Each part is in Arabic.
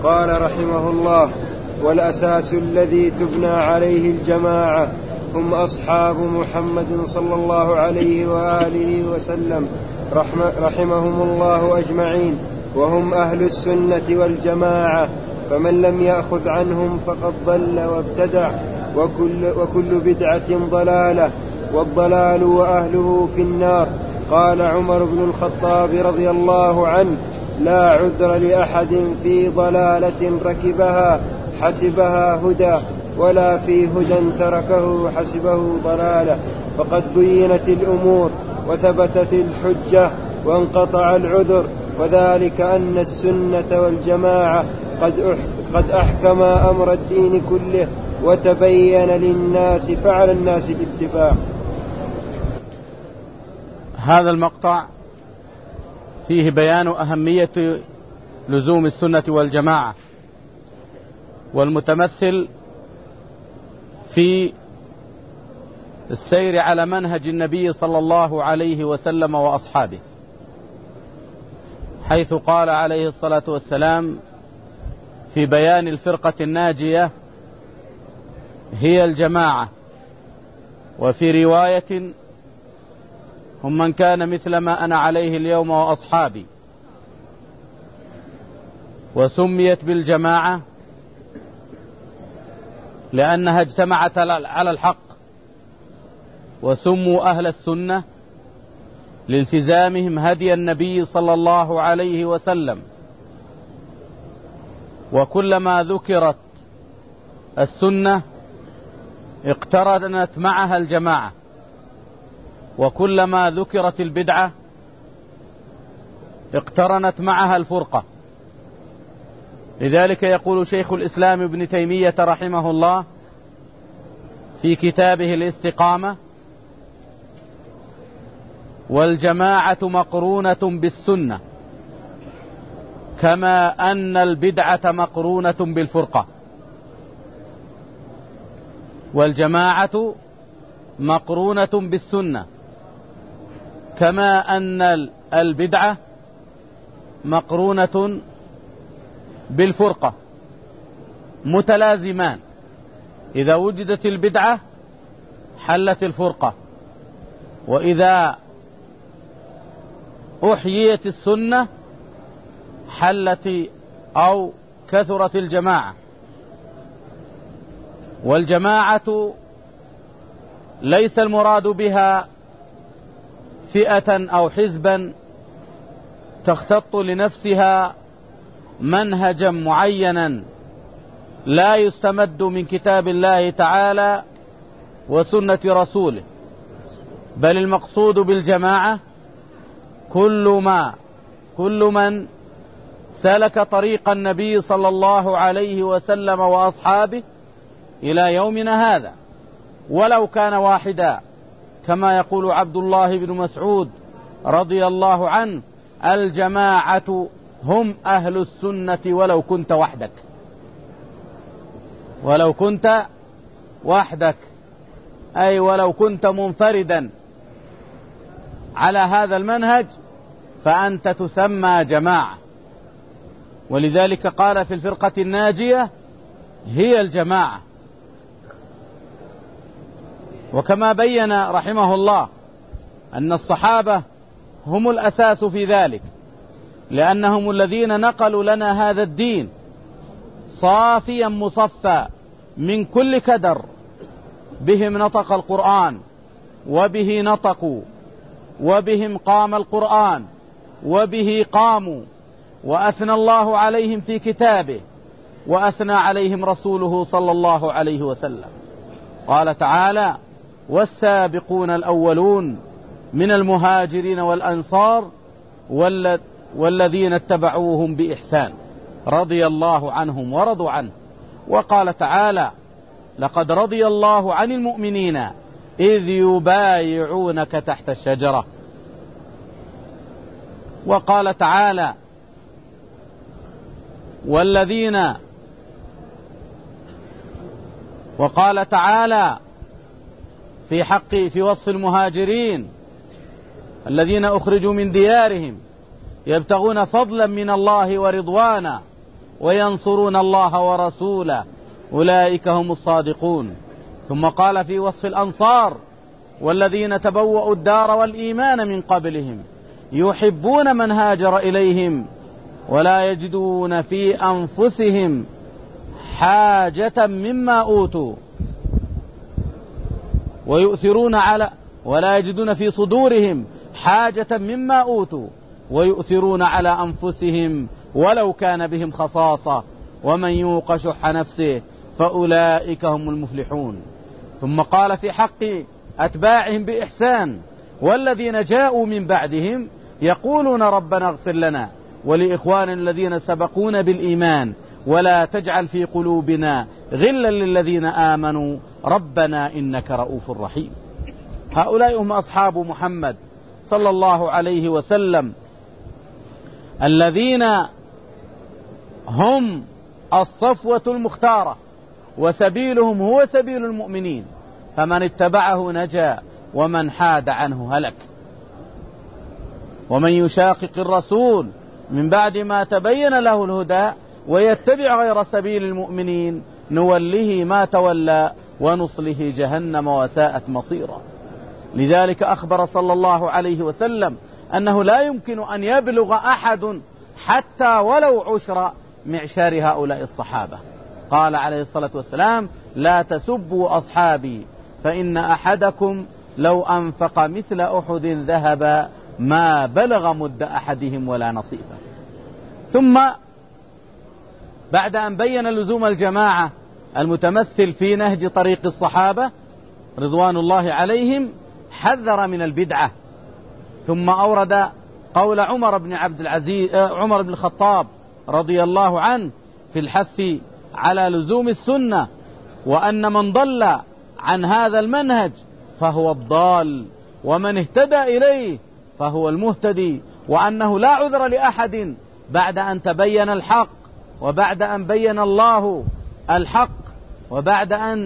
قال رحمه الله: والأساس الذي تبنى عليه الجماعة هم أصحاب محمد صلى الله عليه وآله وسلم رحمهم الله أجمعين، وهم أهل السنة والجماعة، فمن لم يأخذ عنهم فقد ضل وابتدع، وكل بدعة ضلالة، والضلال وأهله في النار. قال عمر بن الخطاب رضي الله عنه: لا عذر لأحد في ضلالة ركبها حسبها هدى، ولا في هدى تركه حسبه ضلالة، فقد بينت الأمور وثبتت الحجة وانقطع العذر، وذلك أن السنة والجماعة قد أحكم أمر الدين كله وتبين للناس، فعلى الناس الاتباع. هذا المقطع فيه بيان أهمية لزوم السنة والجماعة، والمتمثل في السير على منهج النبي صلى الله عليه وسلم وأصحابه، حيث قال عليه الصلاة والسلام في بيان الفرقة الناجية: هي الجماعة. وفي رواية: هم من كان مثل ما أنا عليه اليوم وأصحابي. وسميت بالجماعة لأنها اجتمعت على الحق، وسموا أهل السنة لالتزامهم هدي النبي صلى الله عليه وسلم. وكلما ذكرت السنة اقترنت معها الجماعة، وكلما ذكرت البدعة اقترنت معها الفرقة. لذلك يقول شيخ الإسلام ابن تيمية رحمه الله في كتابه الاستقامة: والجماعة مقرونة بالسنة كما أن البدعة مقرونة بالفرقة. والجماعة مقرونة بالسنة كما أن البدعة مقرونة بالفرقة، متلازمان. إذا وجدت البدعة حلت الفرقة، وإذا أحييت السنة حلت أو كثرت الجماعة. والجماعة ليس المراد بها فئة أو حزبا تختط لنفسها منهجا معينا لا يستمد من كتاب الله تعالى وسنة رسوله، بل المقصود بالجماعة كل من سلك طريق النبي صلى الله عليه وسلم وأصحابه إلى يومنا هذا، ولو كان واحدا، كما يقول عبد الله بن مسعود رضي الله عنه: الجماعة هم أهل السنة ولو كنت وحدك. ولو كنت وحدك أي ولو كنت منفردا على هذا المنهج فأنت تسمى جماعة. ولذلك قال في الفرقة الناجية: هي الجماعة. وكما بين رحمه الله أن الصحابة هم الأساس في ذلك، لأنهم الذين نقلوا لنا هذا الدين صافيا مصفى من كل كدر. بهم نطق القرآن، وبه نطقوا، وبهم قام القرآن، وبه قاموا، وأثنى الله عليهم في كتابه، وأثنى عليهم رسوله صلى الله عليه وسلم. قال تعالى: والسابقون الأولون من المهاجرين والأنصار والذين اتبعوهم بإحسان رضي الله عنهم ورضوا عنه. وقال تعالى: لقد رضي الله عن المؤمنين إذ يبايعونك تحت الشجرة. وقال تعالى: وقال تعالى في وصف المهاجرين الذين أخرجوا من ديارهم يبتغون فضلا من الله ورضوانا وينصرون الله ورسوله أولئك هم الصادقون. ثم قال في وصف الأنصار: والذين تبوأوا الدار والإيمان من قبلهم يحبون من هاجر إليهم ولا يجدون في أنفسهم حاجة مما أوتوا ولا يجدون في صدورهم حاجة مما أوتوا ويؤثرون على أنفسهم ولو كان بهم خصاصة ومن يوق شح نفسه فأولئك هم المفلحون. ثم قال في حق أتباعهم بإحسان: والذين جاءوا من بعدهم يقولون ربنا اغفر لنا ولإخواننا الذين سبقونا بالإيمان ولا تجعل في قلوبنا غلا للذين آمنوا ربنا إنك رؤوف رحيم. هؤلاء هم أصحاب محمد صلى الله عليه وسلم الذين هم الصفوة المختارة، وسبيلهم هو سبيل المؤمنين، فمن اتبعه نجا ومن حاد عنه هلك. ومن يشاقق الرسول من بعد ما تبين له الهدى ويتبع غير سبيل المؤمنين نوله ما تولى ونصله جهنم وساءت مصيرا. لذلك أخبر صلى الله عليه وسلم أنه لا يمكن أن يبلغ أحد حتى ولو عشر معشار هؤلاء الصحابة. قال عليه الصلاة والسلام: لا تسبوا أصحابي فإن أحدكم لو أنفق مثل أحد ذهبا ما بلغ مد أحدهم ولا نصيفه. ثم بعد أن بين لزوم الجماعة المتمثل في نهج طريق الصحابة رضوان الله عليهم حذر من البدعة. ثم أورد قول عمر بن الخطاب رضي الله عنه في الحث على لزوم السنة، وأن من ضل عن هذا المنهج فهو الضال ومن اهتدى إليه فهو المهتدي، وأنه لا عذر لأحد بعد أن تبين الحق وبعد أن بين الله الحق وبعد أن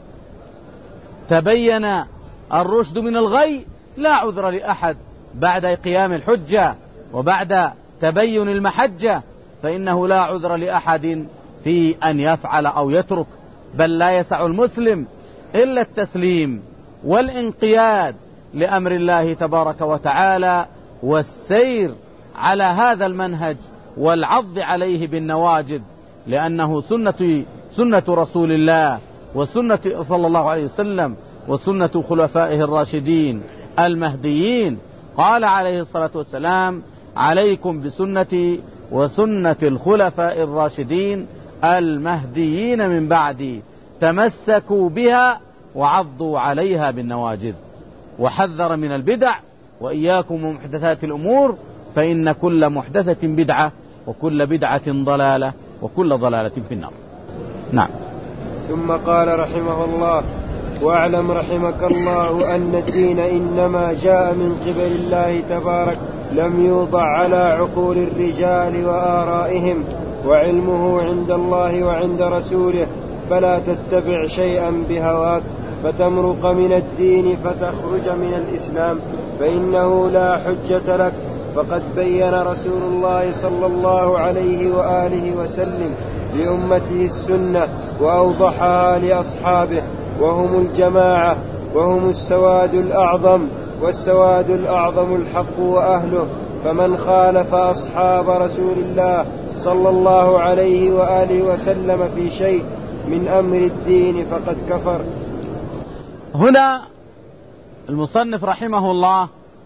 تبين الرشد من الغي، لا عذر لأحد بعد قيام الحجة وبعد تبين المحجة، فإنه لا عذر لأحد في أن يفعل أو يترك، بل لا يسع المسلم إلا التسليم والانقياد لأمر الله تبارك وتعالى والسير على هذا المنهج والعض عليه بالنواجذ، لأنه سنة رسول الله وسنة صلى الله عليه وسلم وسنة خلفائه الراشدين المهديين. قال عليه الصلاة والسلام: عليكم بسنتي وسنة الخلفاء الراشدين المهديين من بعدي تمسكوا بها وعضوا عليها بالنواجذ. وحذر من البدع: وإياكم ومحدثات الأمور فإن كل محدثة بدعة وكل بدعة ضلالة وكل ضلالة في النار. نعم. ثم قال رحمه الله: واعلم رحمك الله أن الدين إنما جاء من قبل الله تبارك، لم يوضع على عقول الرجال وآرائهم، وعلمه عند الله وعند رسوله، فلا تتبع شيئا بهواك فتمرق من الدين فتخرج من الإسلام، فإنه لا حجة لك. فقد بين رسول الله صلى الله عليه وآله وسلم لأمته السنة وأوضحها لأصحابه، وهم الجماعة، وهم السواد الأعظم، والسواد الأعظم الحق وأهله. فمن خالف أصحاب رسول الله صلى الله عليه وآله وسلم في شيء من أمر الدين فقد كفر. هنا المصنف رحمه الله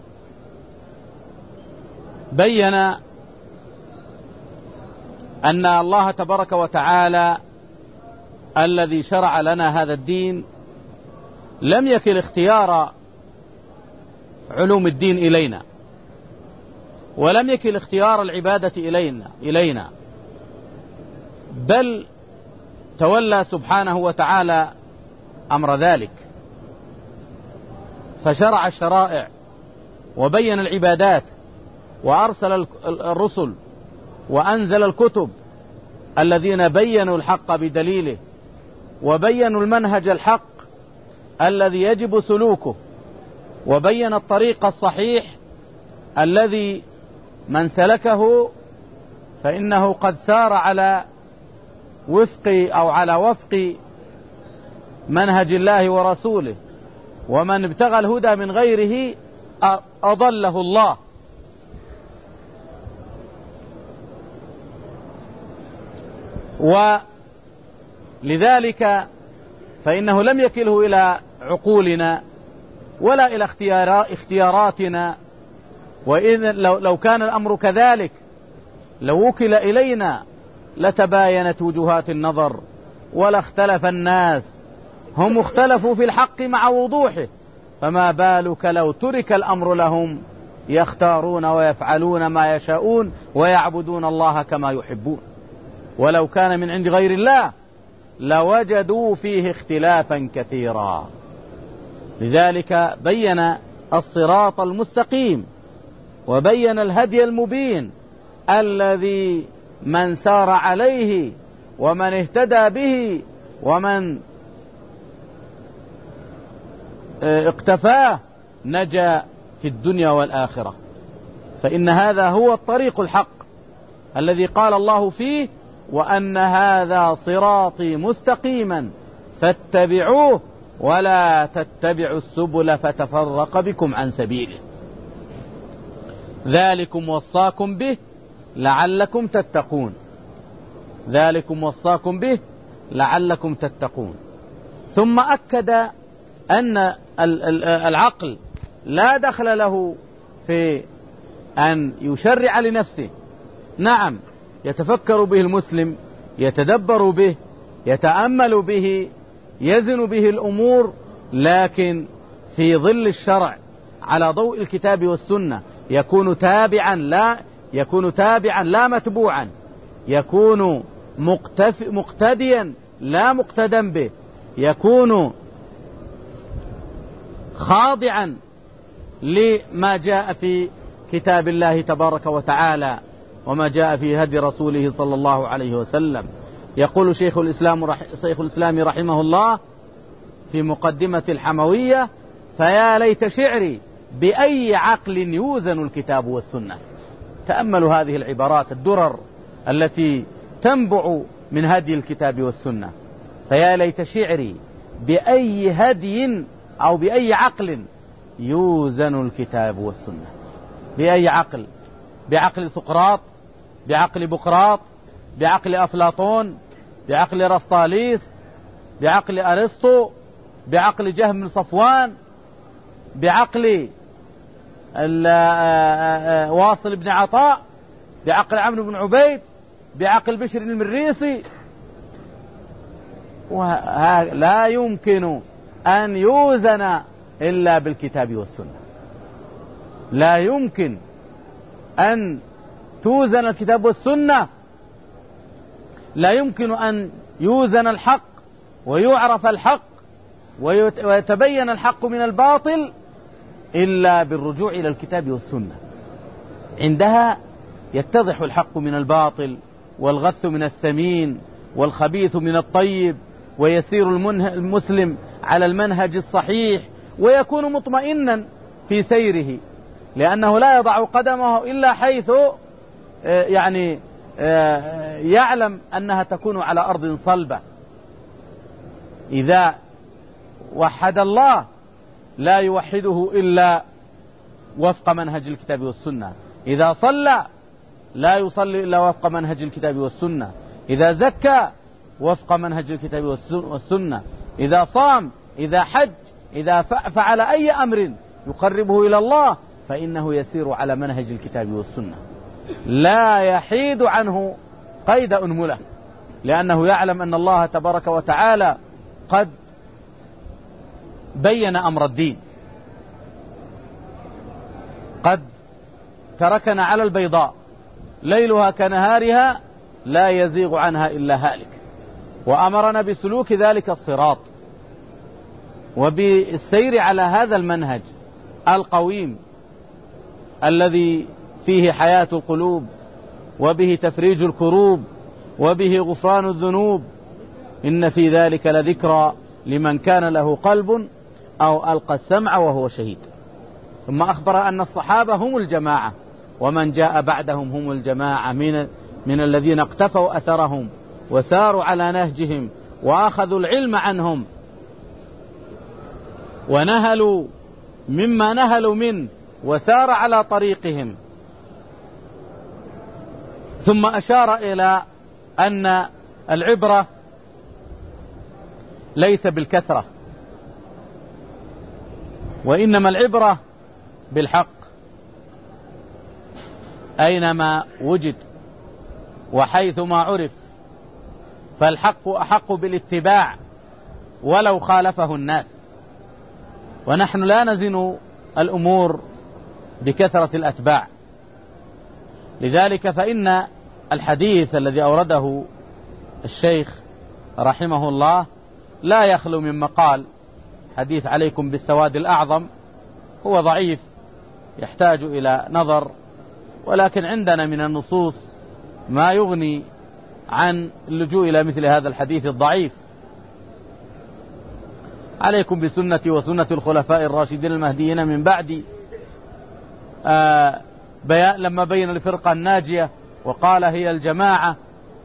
بين أن الله تبارك وتعالى الذي شرع لنا هذا الدين لم يكل اختيار علوم الدين إلينا، ولم يكل اختيار العبادة إلينا، بل تولى سبحانه وتعالى أمر ذلك، فشرع الشرائع وبين العبادات وأرسل الرسل وأنزل الكتب الذين بينوا الحق بدليله وبينوا المنهج الحق الذي يجب سلوكه، وبين الطريق الصحيح الذي من سلكه فإنه قد سار على وفق منهج الله ورسوله، ومن ابتغى الهدى من غيره أضله الله. ولذلك فإنه لم يكله إلى عقولنا ولا إلى اختياراتنا، وإذا لو كان الأمر كذلك لو وكل إلينا لتباينت وجهات النظر ولا اختلف الناس، هم اختلفوا في الحق مع وضوحه، فما بالك لو ترك الأمر لهم يختارون ويفعلون ما يشاءون ويعبدون الله كما يحبون. ولو كان من عند غير الله لوجدوا فيه اختلافا كثيرا. لذلك بين الصراط المستقيم وبين الهدي المبين الذي من سار عليه ومن اهتدى به ومن اقتفاه نجا في الدنيا والآخرة. فإن هذا هو الطريق الحق الذي قال الله فيه: وأن هذا صراطي مستقيما فاتبعوه ولا تتبعوا السبل فتفرق بكم عن سبيله، ذلكم وصاكم به لعلكم تتقون. ذلكم وصاكم به لعلكم تتقون. ثم أكد أن العقل لا دخل له في أن يشرع لنفسه. نعم، يتفكر به المسلم، يتدبر به، يتأمل به، يزن به الأمور، لكن في ظل الشرع على ضوء الكتاب والسنة يكون تابعا لا متبوعا، يكون مقتديا لا مقتدى به، يكون خاضعا لما جاء في كتاب الله تبارك وتعالى وما جاء في هدي رسوله صلى الله عليه وسلم. يقول شيخ الإسلام رحمه الله في مقدمة الحموية: فيا ليت شعري بأي عقل يوزن الكتاب والسنة. تأملوا هذه العبارات الدرر التي تنبع من هدي الكتاب والسنة. فيا ليت شعري بأي هدي أو بأي عقل يوزن الكتاب والسنة. بأي عقل؟ بعقل سقراط، بعقل بقراط، بعقل أفلاطون، بعقل رسطاليس، بعقل أرسطو، بعقل جهم بن صفوان، بعقل واصل بن عطاء، بعقل عمرو بن عبيد، بعقل بشر المريسي. لا يمكن أن يوزن إلا بالكتاب والسنة. لا يمكن أن توزن الكتاب والسنة، لا يمكن أن يوزن الحق ويعرف الحق ويتبين الحق من الباطل إلا بالرجوع إلى الكتاب والسنة. عندها يتضح الحق من الباطل والغث من الثمين والخبيث من الطيب، ويسير المسلم على المنهج الصحيح ويكون مطمئنا في سيره، لأنه لا يضع قدمه إلا حيث يعلم أنها تكون على أرض صلبة. إذا وحد الله لا يوحده إلا وفق منهج الكتاب والسنة. إذا صلى لا يصلي إلا وفق منهج الكتاب والسنة. إذا زكى وفق منهج الكتاب والسنة. إذا صام، إذا حج، إذا فعل أي أمر يقربه إلى الله فإنه يسير على منهج الكتاب والسنة، لا يحيد عنه قيد أنملة، لأنه يعلم أن الله تبارك وتعالى قد بين أمر الدين، قد تركنا على البيضاء ليلها كنهارها لا يزيغ عنها إلا هالك، وأمرنا بسلوك ذلك الصراط وبالسير على هذا المنهج القويم الذي فيه حياة القلوب وبه تفريج الكروب وبه غفران الذنوب. إن في ذلك لذكرى لمن كان له قلب أو ألقى السمع وهو شهيد. ثم أخبر أن الصحابة هم الجماعة، ومن جاء بعدهم هم الجماعة من الذين اقتفوا أثرهم وساروا على نهجهم وأخذوا العلم عنهم ونهلوا مما نهلوا منه وسار على طريقهم. ثم أشار إلى أن العبرة ليس بالكثرة، وإنما العبرة بالحق أينما وجد وحيثما عرف، فالحق أحق بالاتباع ولو خالفه الناس. ونحن لا نزن الأمور بكثرة الأتباع، لذلك فإن الحديث الذي أورده الشيخ رحمه الله لا يخلو من مقال. حديث عليكم بالسواد الأعظم هو ضعيف يحتاج إلى نظر، ولكن عندنا من النصوص ما يغني عن اللجوء إلى مثل هذا الحديث الضعيف. عليكم بسنتي وسنة الخلفاء الراشدين المهديين من بعدي، لما بين الفرقة الناجية وقال هي الجماعة،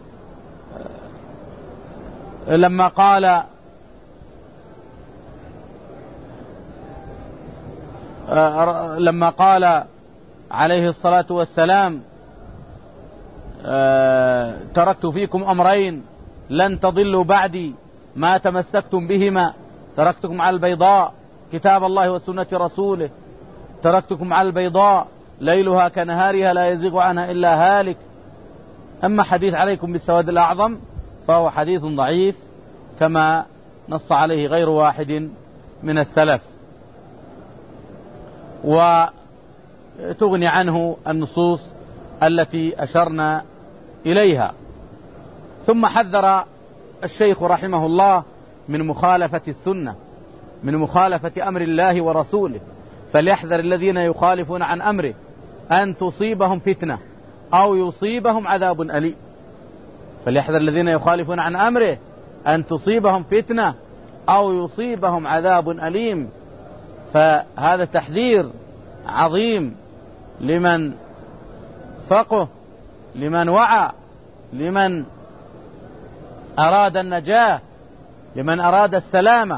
لما قال عليه الصلاة والسلام تركت فيكم أمرين لن تضلوا بعدي ما تمسكتم بهما، تركتكم على البيضاء كتاب الله وسنة رسوله، تركتكم على البيضاء ليلها كنهارها لا يزيغ عنها إلا هالك. أما حديث عليكم بالسواد الأعظم فهو حديث ضعيف كما نص عليه غير واحد من السلف، وتغني عنه النصوص التي أشرنا إليها. ثم حذر الشيخ رحمه الله من مخالفة السنة، من مخالفة أمر الله ورسوله، فليحذر الذين يخالفون عن أمره أن تصيبهم فتنة أو يصيبهم عذاب أليم. فليحذر الذين يخالفون عن أمره أن تصيبهم فتنة أو يصيبهم عذاب أليم. فهذا تحذير عظيم لمن فقه، لمن وعى، لمن أراد النجاة، لمن أراد السلامة.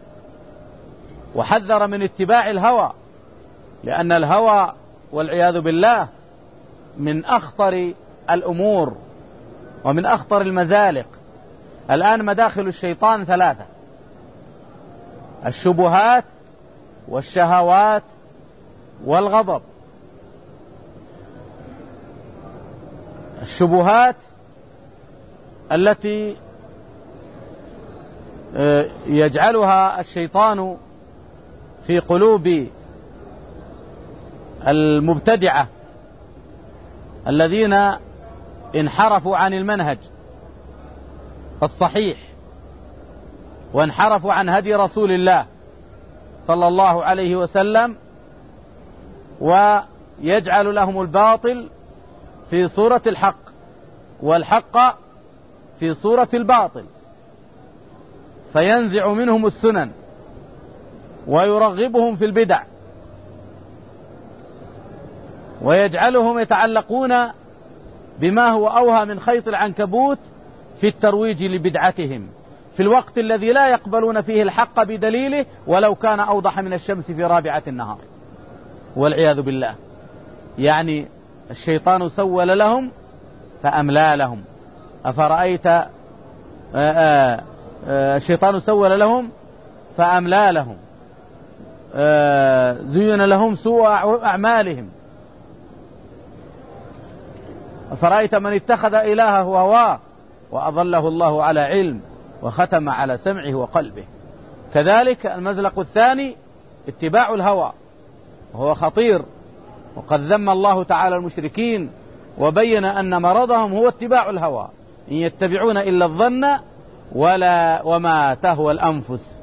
وحذر من اتباع الهوى، لأن الهوى والعياذ بالله من أخطر الأمور ومن أخطر المزالق. الآن مداخل الشيطان ثلاثة: الشبهات والشهوات والغضب. الشبهات التي يجعلها الشيطان في قلوب المبتدعة الذين انحرفوا عن المنهج الصحيح وانحرفوا عن هدي رسول الله صلى الله عليه وسلم، ويجعل لهم الباطل في صورة الحق والحق في صورة الباطل، فينزع منهم السنن ويرغبهم في البدع ويجعلهم يتعلقون بما هو أوهى من خيط العنكبوت في الترويج لبدعتهم، في الوقت الذي لا يقبلون فيه الحق بدليله ولو كان أوضح من الشمس في رابعة النهار، والعياذ بالله. يعني الشيطان سول لهم فأملى لهم. أفرأيت الشيطان سول لهم فأملى لهم، زين لهم سوء أعمالهم. أفرأيت من اتخذ إلهه هواه وأضله الله على علم وختم على سمعه وقلبه. كذلك المزلق الثاني اتباع الهوى، وهو خطير، وقد ذم الله تعالى المشركين وبين أن مرضهم هو اتباع الهوى، إن يتبعون إلا الظن وما تهوى الأنفس.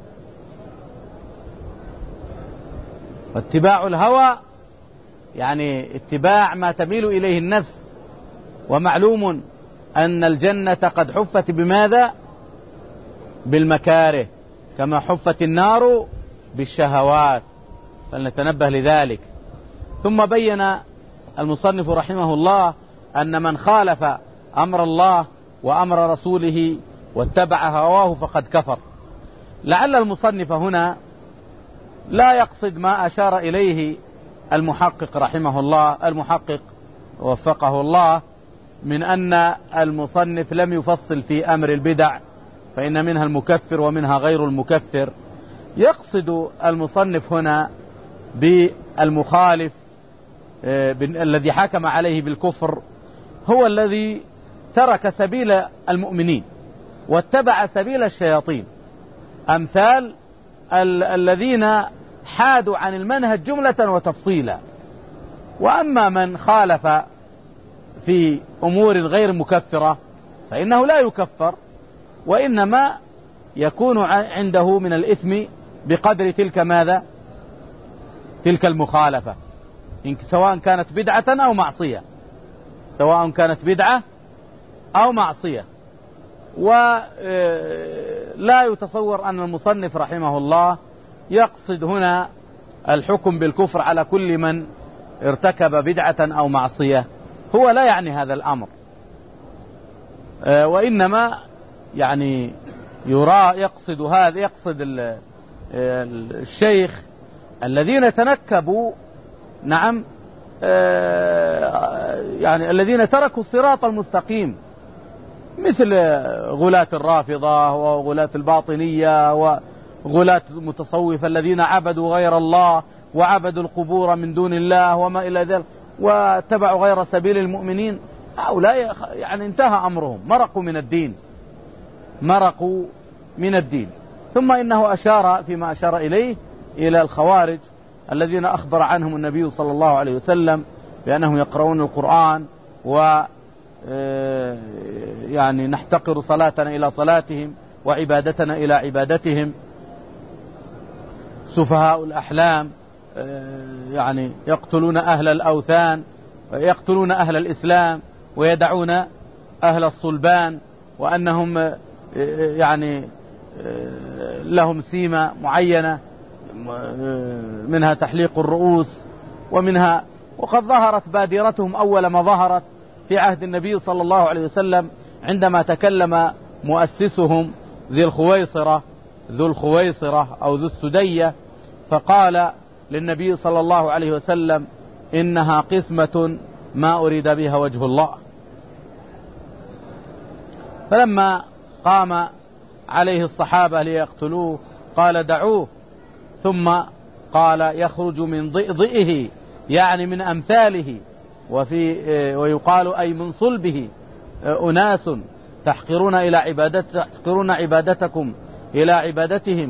واتباع الهوى يعني اتباع ما تميل إليه النفس، ومعلوم أن الجنة قد حفت بماذا؟ بالمكاره، كما حفت النار بالشهوات، فلنتنبه لذلك. ثم بين المصنف رحمه الله أن من خالف أمر الله وأمر رسوله واتبع هواه فقد كفر. لعل المصنف هنا لا يقصد ما أشار إليه المحقق رحمه الله، المحقق وفقه الله، من أن المصنف لم يفصل في أمر البدع فإن منها المكفر ومنها غير المكفر. يقصد المصنف هنا بالمخالف الذي حكم عليه بالكفر هو الذي ترك سبيل المؤمنين واتبع سبيل الشياطين، أمثال الذين حادوا عن المنهج جملة وتفصيلا. وأما من خالف في أمور غير مكفرة فإنه لا يكفر، وإنما يكون عنده من الإثم بقدر تلك ماذا؟ تلك المخالفة، سواء كانت بدعة أو معصية، سواء كانت بدعة أو معصية. ولا يتصور أن المصنف رحمه الله يقصد هنا الحكم بالكفر على كل من ارتكب بدعة أو معصية، هو لا يعني هذا الأمر، وإنما يعني يقصد هذا، يقصد الشيخ الذين تنكبوا، نعم، يعني الذين تركوا الصراط المستقيم، مثل غلاة الرافضة وغلاة الباطنية وغلاة المتصوفة الذين عبدوا غير الله وعبدوا القبور من دون الله وما إلى ذلك واتبعوا غير سبيل المؤمنين. هؤلاء يعني انتهى أمرهم، مرقوا من الدين، مرقوا من الدين. ثم إنه أشار فيما أشار إليه إلى الخوارج الذين أخبر عنهم النبي صلى الله عليه وسلم بأنهم يقرؤون القرآن يعني نحتقر صلاتنا إلى صلاتهم وعبادتنا إلى عبادتهم، سفهاء الأحلام، يعني يقتلون أهل الأوثان، يقتلون أهل الإسلام ويدعون أهل الصلبان، وأنهم يعني لهم سيمة معينة منها تحليق الرؤوس ومنها، وقد ظهرت بادرتهم أول ما ظهرت في عهد النبي صلى الله عليه وسلم عندما تكلم مؤسسهم ذو الخويصرة أو ذو السدية، فقال للنبي صلى الله عليه وسلم إنها قسمة ما أريد بها وجه الله. فلما قام عليه الصحابة ليقتلوه قال دعوه، ثم قال يخرج من ضئضئه يعني من أمثاله، ويقال أي من صلبه أناس تحقرون عبادتكم إلى عبادتهم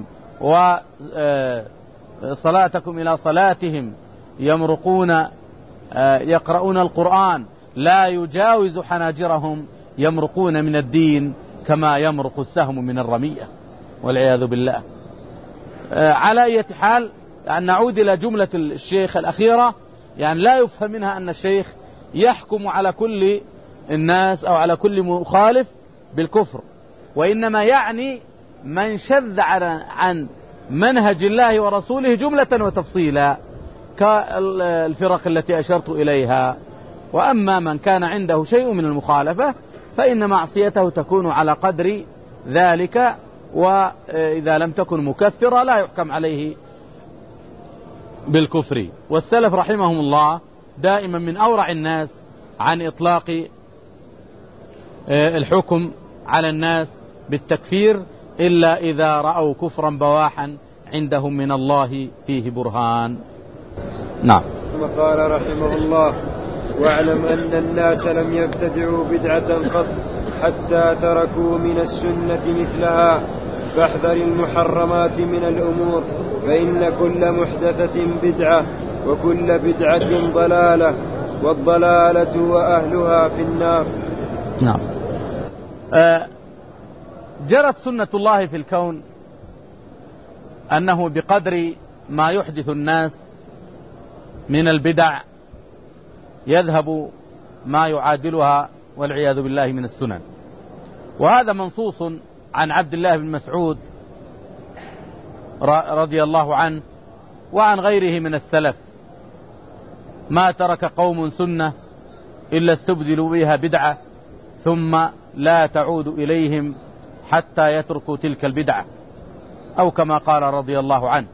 وصلاتكم إلى صلاتهم، يمرقون يقرؤون القرآن لا يجاوز حناجرهم، يمرقون من الدين كما يمرق السهم من الرمية والعياذ بالله. على أي حال يعني نعود إلى جملة الشيخ الأخيرة، يعني لا يفهم منها أن الشيخ يحكم على كل الناس أو على كل مخالف بالكفر، وإنما يعني من شذ عن منهج الله ورسوله جملة وتفصيلا كالفرق التي أشرت إليها. وأما من كان عنده شيء من المخالفة فإن معصيته تكون على قدر ذلك، وإذا لم تكن مكفرة لا يحكم عليه بالكفر. والسلف رحمهم الله دائما من أورع الناس عن إطلاق الحكم على الناس بالتكفير إلا إذا رأوا كفرا بواحا عندهم من الله فيه برهان. نعم. ثم قال رحمه الله: واعلم أن الناس لم يبتدعوا بدعة قط حتى تركوا من السنة مثلها، فاحذر المحرمات من الأمور، فإن كل محدثة بدعة وكل بدعة ضلالة، والضلالة وأهلها في النار. نعم. جرت سنة الله في الكون أنه بقدر ما يحدث الناس من البدع يذهب ما يعادلها والعياذ بالله من السنن. وهذا منصوص عن عبد الله بن مسعود رضي الله عنه وعن غيره من السلف: ما ترك قوم سنة إلا استبدلوا بها بدعة ثم لا تعود إليهم حتى يتركوا تلك البدعة، أو كما قال رضي الله عنه.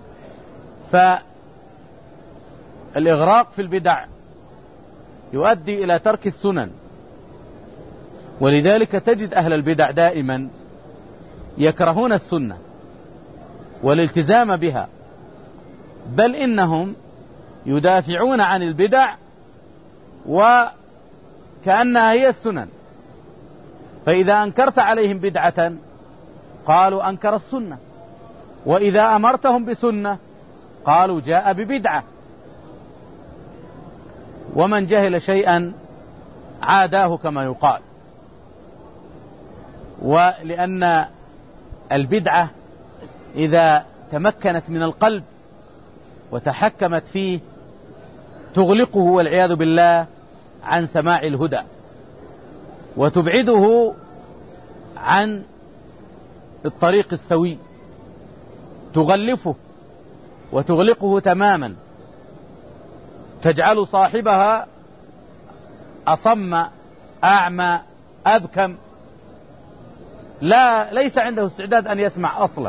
فالإغراق في البدع يؤدي إلى ترك السنن، ولذلك تجد أهل البدع دائما يكرهون السنة والالتزام بها، بل إنهم يدافعون عن البدع وكأنها هي السنن، فإذا أنكرت عليهم بدعة قالوا أنكر السنة، وإذا أمرتهم بسنة قالوا جاء ببدعة. ومن جهل شيئا عاداه كما يقال. ولأن البدعة إذا تمكنت من القلب وتحكمت فيه تغلقه والعياذ بالله عن سماع الهدى، وتبعده عن الطريق السوي، تغلفه وتغلقه تماما، تجعل صاحبها أصم أعمى أبكم، ليس عنده استعداد أن يسمع أصلا.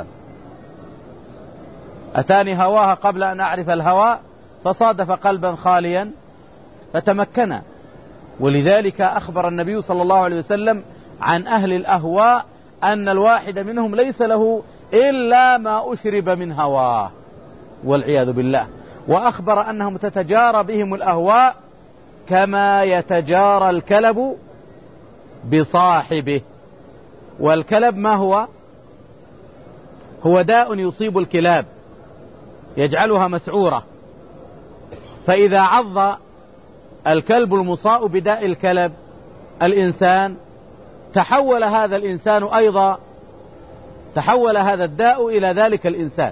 أتاني هواها قبل أن أعرف الهوى، فصادف قلبا خاليا فتمكن. ولذلك أخبر النبي صلى الله عليه وسلم عن أهل الأهواء أن الواحد منهم ليس له إلا ما أشرب من هواه والعياذ بالله، وأخبر أنهم تتجارى بهم الأهواء كما يتجارى الكلب بصاحبه. والكلب ما هو؟ هو داء يصيب الكلاب يجعلها مسعورة، فإذا عض الكلب المصاب بداء الكلب الإنسان تحول هذا الإنسان أيضا، تحول هذا الداء إلى ذلك الإنسان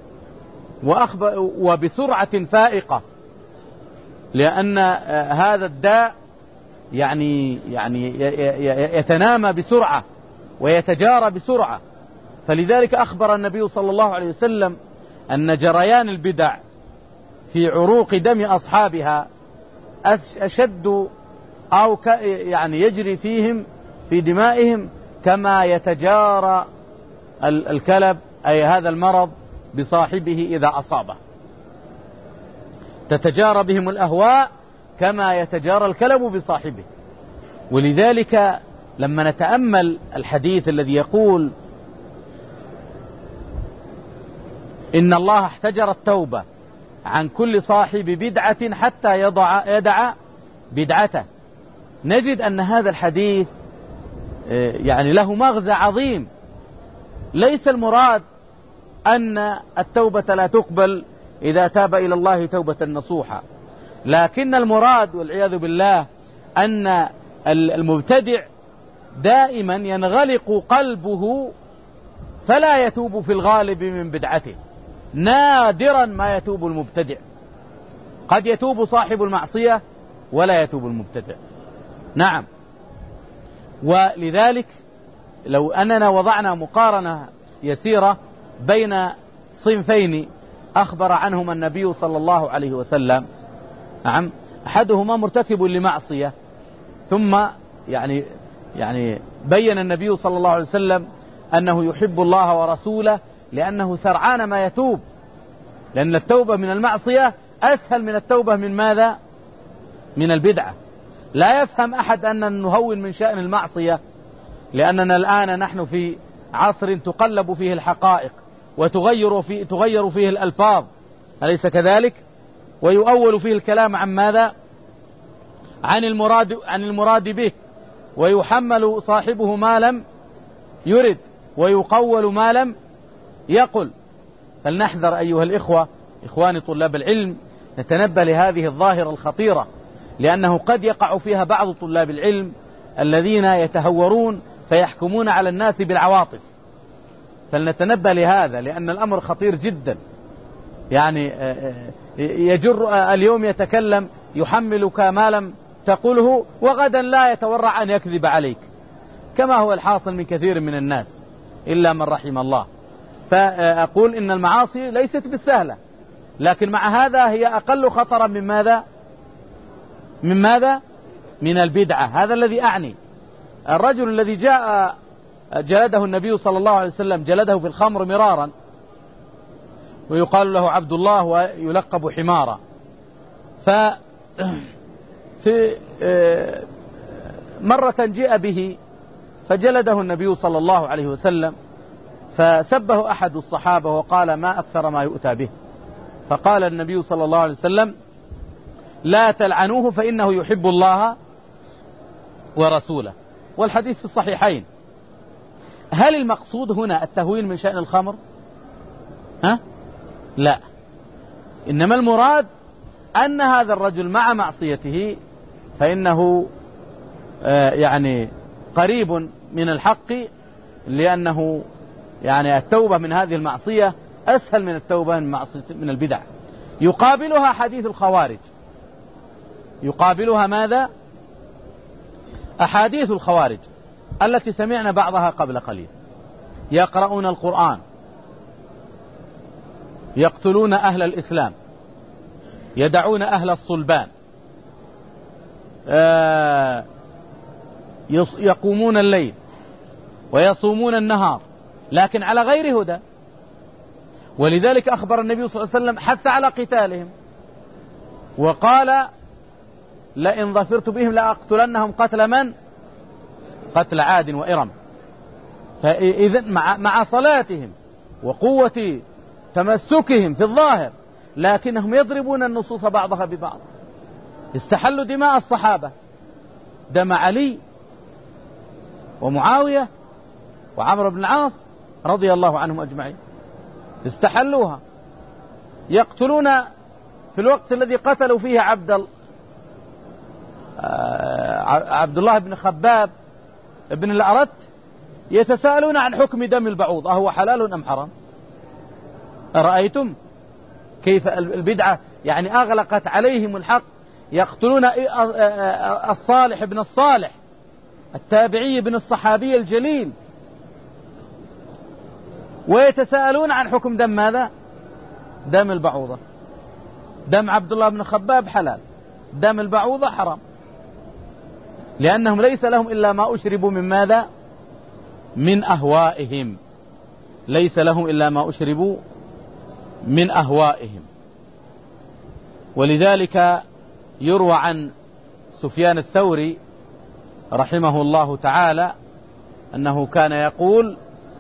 وبسرعة فائقة، لأن هذا الداء يعني يتنامى بسرعة ويتجارى بسرعة. فلذلك أخبر النبي صلى الله عليه وسلم أن جريان البدع في عروق دم أصحابها أشد أو يعني يجري فيهم في دمائهم كما يتجارى الكلب أي هذا المرض بصاحبه إذا أصابه. تتجارى بهم الأهواء كما يتجارى الكلب بصاحبه. ولذلك لما نتأمل الحديث الذي يقول إن الله احتجر التوبة عن كل صاحب بدعة حتى يدع بدعته، نجد أن هذا الحديث يعني له مغزى عظيم. ليس المراد أن التوبة لا تقبل إذا تاب إلى الله توبة نصوحا، لكن المراد والعياذ بالله أن المبتدع دائما ينغلق قلبه فلا يتوب في الغالب من بدعته. نادرا ما يتوب المبتدع، قد يتوب صاحب المعصية ولا يتوب المبتدع. نعم. ولذلك لو أننا وضعنا مقارنة يسيرة بين صنفين أخبر عنهما النبي صلى الله عليه وسلم، نعم، أحدهما مرتكب لمعصية، ثم يعني بين النبي صلى الله عليه وسلم أنه يحب الله ورسوله لأنه سرعان ما يتوب، لأن التوبة من المعصية أسهل من التوبة من ماذا؟ من البدعة. لا يفهم أحد أن نهون من شأن المعصية، لأننا الآن نحن في عصر تقلب فيه الحقائق وتغير فيه الألفاظ، أليس كذلك؟ ويؤول فيه الكلام عن ماذا؟ عن المراد به، ويحمل صاحبه ما لم يرد ويقول ما لم يقل. فلنحذر أيها الإخوة، إخواني طلاب العلم، نتنبه لهذه الظاهرة الخطيرة، لأنه قد يقع فيها بعض طلاب العلم الذين يتهورون فيحكمون على الناس بالعواطف. فلنتنبه لهذا، لأن الأمر خطير جدا. يعني يجر اليوم يتكلم يحملك ما لم تقله، وغدا لا يتورع أن يكذب عليك، كما هو الحاصل من كثير من الناس إلا من رحم الله. فأقول إن المعاصي ليست بالسهلة، لكن مع هذا هي أقل خطرا من ماذا؟ من البدعة. هذا الذي أعني. الرجل الذي جاء جلده النبي صلى الله عليه وسلم، جلده في الخمر مرارا، ويقال له عبد الله ويلقب حمارا. في مرة جاء به فجلده النبي صلى الله عليه وسلم، فسبه أحد الصحابة وقال: ما أكثر ما يؤتى به. فقال النبي صلى الله عليه وسلم: لا تلعنوه فإنه يحب الله ورسوله. والحديث في الصحيحين. هل المقصود هنا التهوين من شأن الخمر؟ لا، إنما المراد أن هذا الرجل مع معصيته فإنه يعني قريب من الحق، لأنه يعني التوبة من هذه المعصية أسهل من التوبة من البدع. يقابلها حديث الخوارج، يقابلها ماذا؟ أحاديث الخوارج التي سمعنا بعضها قبل قليل. يقرؤون القرآن، يقتلون أهل الإسلام، يدعون أهل الصلبان، يقومون الليل ويصومون النهار، لكن على غير هدى. ولذلك أخبر النبي صلى الله عليه وسلم حث على قتالهم، وقال: لئن ظفرت بهم لأقتلنهم قتل من؟ قتل عاد وإرم. فإذن مع صلاتهم وقوة تمسكهم في الظاهر، لكنهم يضربون النصوص بعضها ببعض. استحلوا دماء الصحابة، دم علي ومعاوية وعمرو بن العاص رضي الله عنهم أجمعين، استحلوها. يقتلون في الوقت الذي قتلوا فيه عبد الله بن خباب بن الأرت، يتساءلون عن حكم دم البعوض أهو حلال أم حرام؟ أرأيتم كيف البدعة يعني أغلقت عليهم الحق. يقتلون الصالح بن الصالح، التابعي بن الصحابي الجليل، ويتساءلون عن حكم دم ماذا؟ دم البعوضة. دم عبد الله بن خباب حلال، دم البعوضة حرام، لأنهم ليس لهم إلا ما أشربوا من ماذا؟ من أهوائهم. ليس لهم إلا ما أشربوا من أهوائهم. ولذلك يروى عن سفيان الثوري رحمه الله تعالى أنه كان يقول: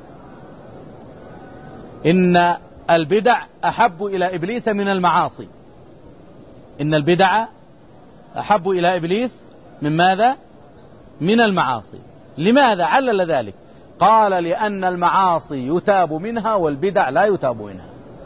إن البدع أحب إلى إبليس من المعاصي. إن البدع أحب إلى إبليس من ماذا؟ من المعاصي. لماذا علل ذلك؟ قال: لأن المعاصي يتاب منها والبدع لا يتاب منها.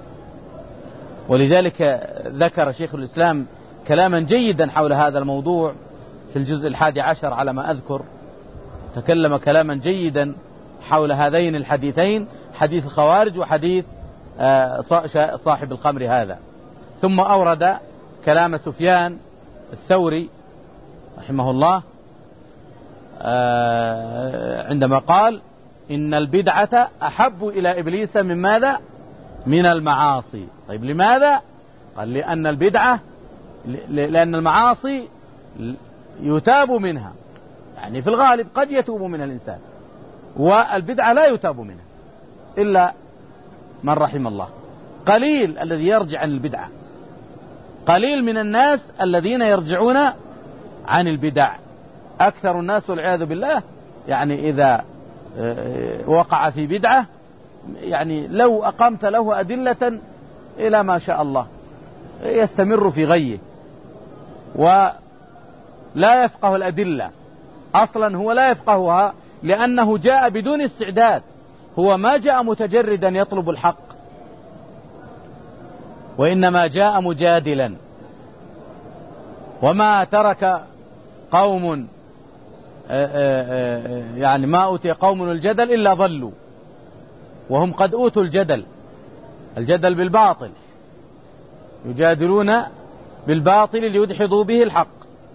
ولذلك ذكر شيخ الإسلام كلاما جيدا حول هذا الموضوع في الجزء 11 على ما أذكر، تكلم كلاما جيدا حول هذين الحديثين، حديث الخوارج وحديث صاحب الخمر هذا. ثم أورد كلام سفيان الثوري رحمه الله عندما قال: إن البدعة أحب إلى إبليس من ماذا؟ من المعاصي. طيب لماذا؟ قال: لأن البدعة، لأن المعاصي يتاب منها، يعني في الغالب قد يتوب منها الإنسان، والبدعة لا يتاب منها إلا من رحم الله. قليل الذي يرجع عن البدعة، قليل من الناس الذين يرجعون عن البدع. أكثر الناس والعياذ بالله يعني إذا وقع في بدعة يعني لو أقمت له أدلة إلى ما شاء الله يستمر في غيه ولا يفقه الأدلة. أصلا هو لا يفقهها لأنه جاء بدون استعداد، هو ما جاء متجردا يطلب الحق، وإنما جاء مجادلا. وما ترك قوم يعني ما أوتي قوم الجدل إلا ضلوا، وهم قد أوتوا الجدل بالباطل، يجادلون بالباطل ليدحضوا به الحق.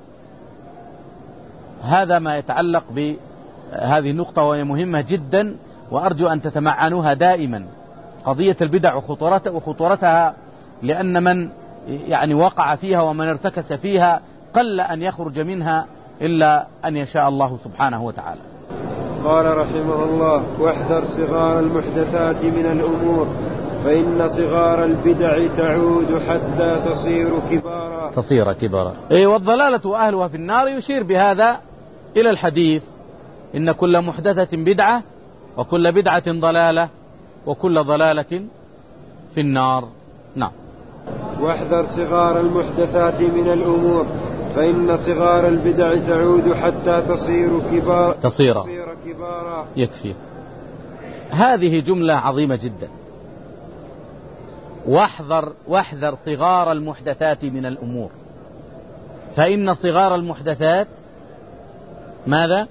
هذا ما يتعلق بهذه النقطة، وهي مهمة جدا، وأرجو أن تتمعنوها دائما، قضية البدع وخطورتها، لأن من يعني وقع فيها ومن ارتكس فيها قل أن يخرج منها إلا أن يشاء الله سبحانه وتعالى. قال رحمه الله: واحذر صغار المحدثات من الأمور فإن صغار البدع تعود حتى تصير كبارا. والضلالة أهلها في النار، يشير بهذا إلى الحديث: إن كل محدثة بدعة وكل بدعة ضلالة وكل ضلالة في النار. نعم. واحذر صغار المحدثات من الأمور فإن صغار البدع تعود حتى تصير كبارا. يكفي. هذه جملة عظيمة جدا. واحذر صغار المحدثات من الأمور فإن صغار المحدثات ماذا؟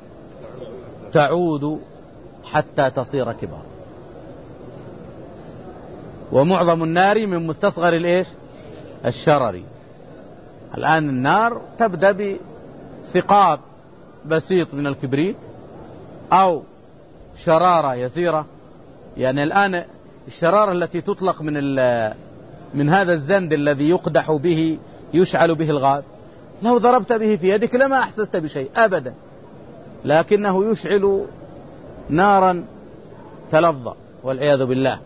تعود حتى تصير كبارا. ومعظم النار من مستصغر الشرر. الآن النار تبدأ بثقاب بسيط من الكبريت أو شرارة يسيرة. يعني الآن الشرارة التي تطلق من هذا الزند الذي يقدح به يشعل به الغاز، لو ضربت به في يدك لما أحسست بشيء أبدا، لكنه يشعل نارا تلظى والعياذ بالله.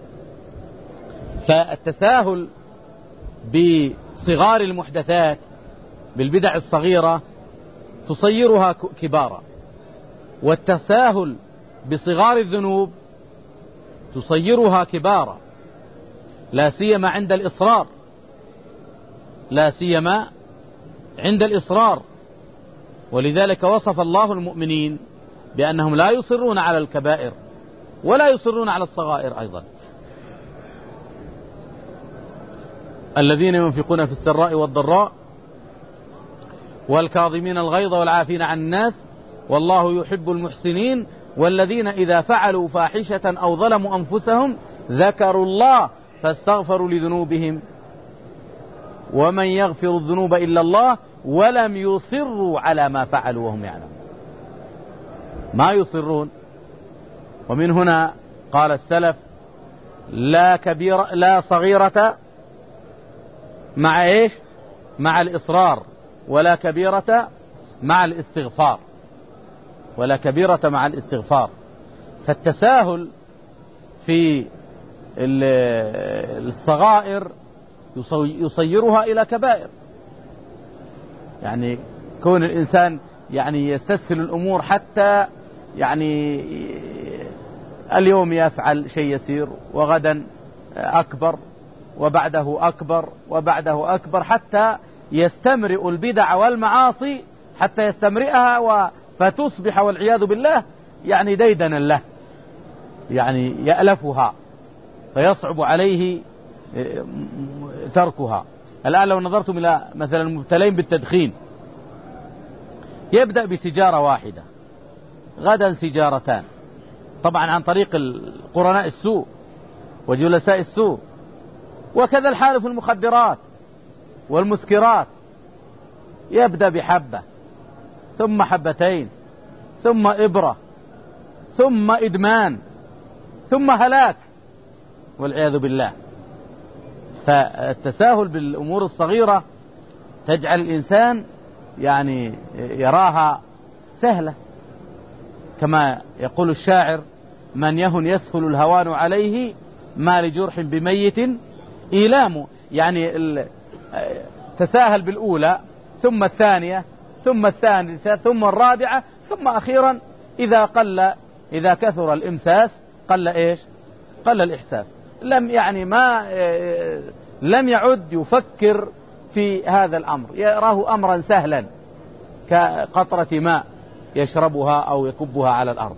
فالتساهل بصغار المحدثات بالبدع الصغيرة تصيرها كبارا، والتساهل بصغار الذنوب تصيرها كبارا، لا سيما عند الإصرار. ولذلك وصف الله المؤمنين بأنهم لا يصرون على الكبائر ولا يصرون على الصغائر أيضا. الذين ينفقون في السراء والضراء والكاظمين الغيظ والعافين عن الناس والله يحب المحسنين والذين إذا فعلوا فاحشة أو ظلموا أنفسهم ذكروا الله فاستغفروا لذنوبهم ومن يغفر الذنوب إلا الله ولم يصروا على ما فعلوا وهم يعلمون. ما يصرون. ومن هنا قال السلف: لا صغيرة مع الإصرار ولا كبيرة مع الاستغفار. فالتساهل في الصغائر يصيرها إلى كبائر. يعني كون الإنسان يستسهل الأمور حتى اليوم يفعل شيء يسير وغدا أكبر وبعده أكبر وبعده أكبر، حتى يستمرئ البدع والمعاصي حتى يستمرئها فتصبح والعياذ بالله ديدنا له، يألفها فيصعب عليه تركها. الآن لو نظرتم إلى مثلا المبتلين بالتدخين، يبدأ بسجارة واحدة غدا سجارتان، طبعا عن طريق قرناء السوء وجلساء السوء. وكذا الحال في المخدرات والمسكرات، يبدأ بحبة ثم حبتين ثم إبرة ثم إدمان ثم هلاك والعياذ بالله. فالتساهل بالأمور الصغيرة تجعل الإنسان يراها سهلة، كما يقول الشاعر: من يهن يسهل الهوان عليه ما لجرح بميت إيلام. تساهل بالأولى ثم الثانية ثم الثالثة ثم الرابعة ثم أخيرا إذا كثر الإمساس قل الإحساس. لم يعد يفكر في هذا الأمر، يراه أمرا سهلا كقطرة ماء يشربها أو يكبها على الأرض.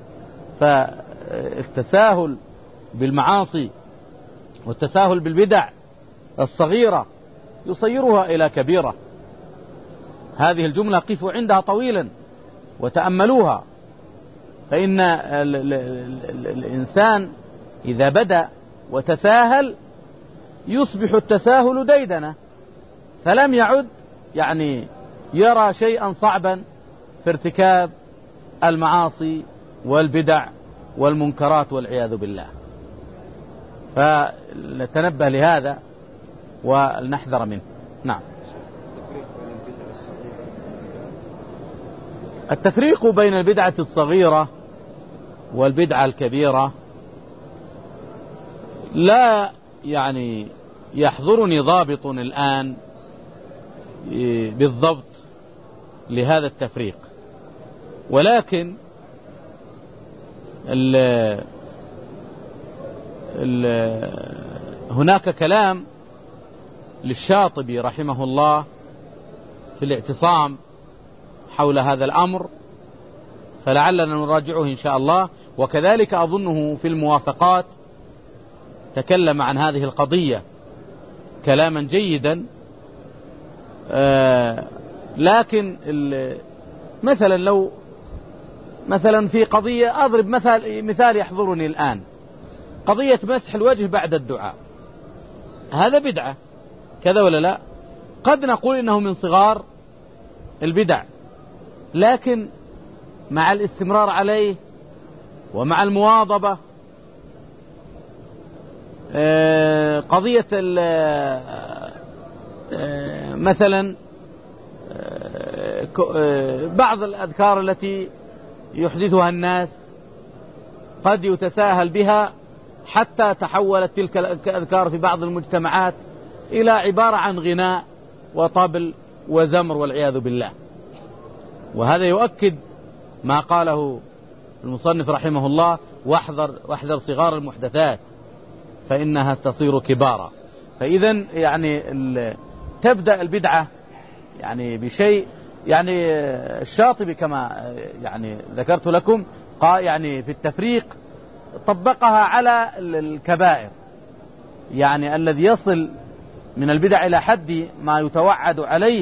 فالتساهل بالمعاصي والتساهل بالبدع الصغيرة يصيرها إلى كبيرة. هذه الجملة قفوا عندها طويلا وتأملوها، فإن الإنسان إذا بدأ وتساهل يصبح التساهل ديدنة، فلم يعد يرى شيئا صعبا في ارتكاب المعاصي والبدع والمنكرات والعياذ بالله. فلنتنبه لهذا ولنحذر منه. نعم. التفريق بين البدعة الصغيرة والبدعة الكبيرة لا يحضرني ضابط الآن بالضبط لهذا التفريق، ولكن هناك كلام للشاطبي رحمه الله في الاعتصام حول هذا الأمر، فلعلنا نراجعه إن شاء الله. وكذلك أظنه في الموافقات تكلم عن هذه القضية كلاما جيدا. لكن مثلا لو في قضية، أضرب مثال يحضرني الآن، قضية مسح الوجه بعد الدعاء، هذا بدعة كذا ولا لا؟ قد نقول إنه من صغار البدع، لكن مع الاستمرار عليه ومع المواظبة، قضية مثلا بعض الأذكار التي يحدثها الناس قد يتساهل بها حتى تحولت تلك الأذكار في بعض المجتمعات إلى عبارة عن غناء وطبل وزمر والعياذ بالله. وهذا يؤكد ما قاله المصنف رحمه الله: واحذر صغار المحدثات فإنها تصير كبارا. فإذا تبدأ البدعة بشيء، الشاطبي كما ذكرت لكم في التفريق طبقها على الكبائر، الذي يصل من البدع إلى حد ما يتوعد عليه،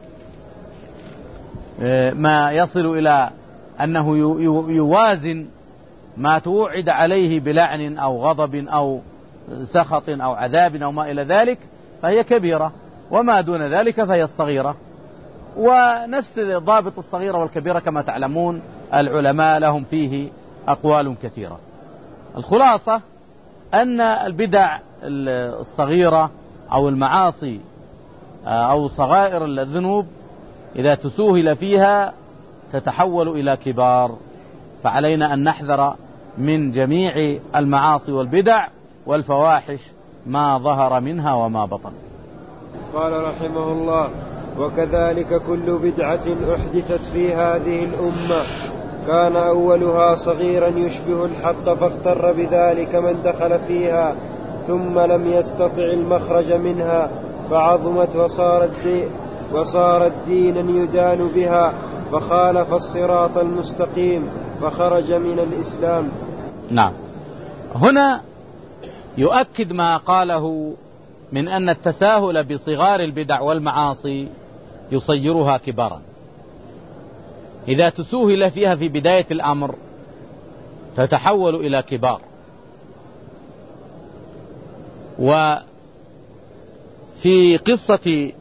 ما يصل إلى أنه يوازن ما توعد عليه بلعن أو غضب أو سخط أو عذاب أو ما إلى ذلك، فهي كبيرة، وما دون ذلك فهي الصغيرة. ونفس ضابط الصغيرة والكبيرة كما تعلمون العلماء لهم فيه أقوال كثيرة. الخلاصة أن البدع الصغيرة أو المعاصي أو صغائر الذنوب إذا تسوهل فيها تتحول إلى كبار، فعلينا أن نحذر من جميع المعاصي والبدع والفواحش ما ظهر منها وما بطن. قال رحمه الله: وكذلك كل بدعة أحدثت في هذه الأمة كان أولها صغيرا يشبه الحق، فاغتر بذلك من دخل فيها ثم لم يستطع المخرج منها، فعظمت وصارت دينا يدان بها، فخالف الصراط المستقيم فخرج من الإسلام. نعم، هنا يؤكد ما قاله من أن التساهل بصغار البدع والمعاصي يصيرها كبارا. إذا تسوهل فيها في بداية الأمر تتحول إلى كبار. وفي قصة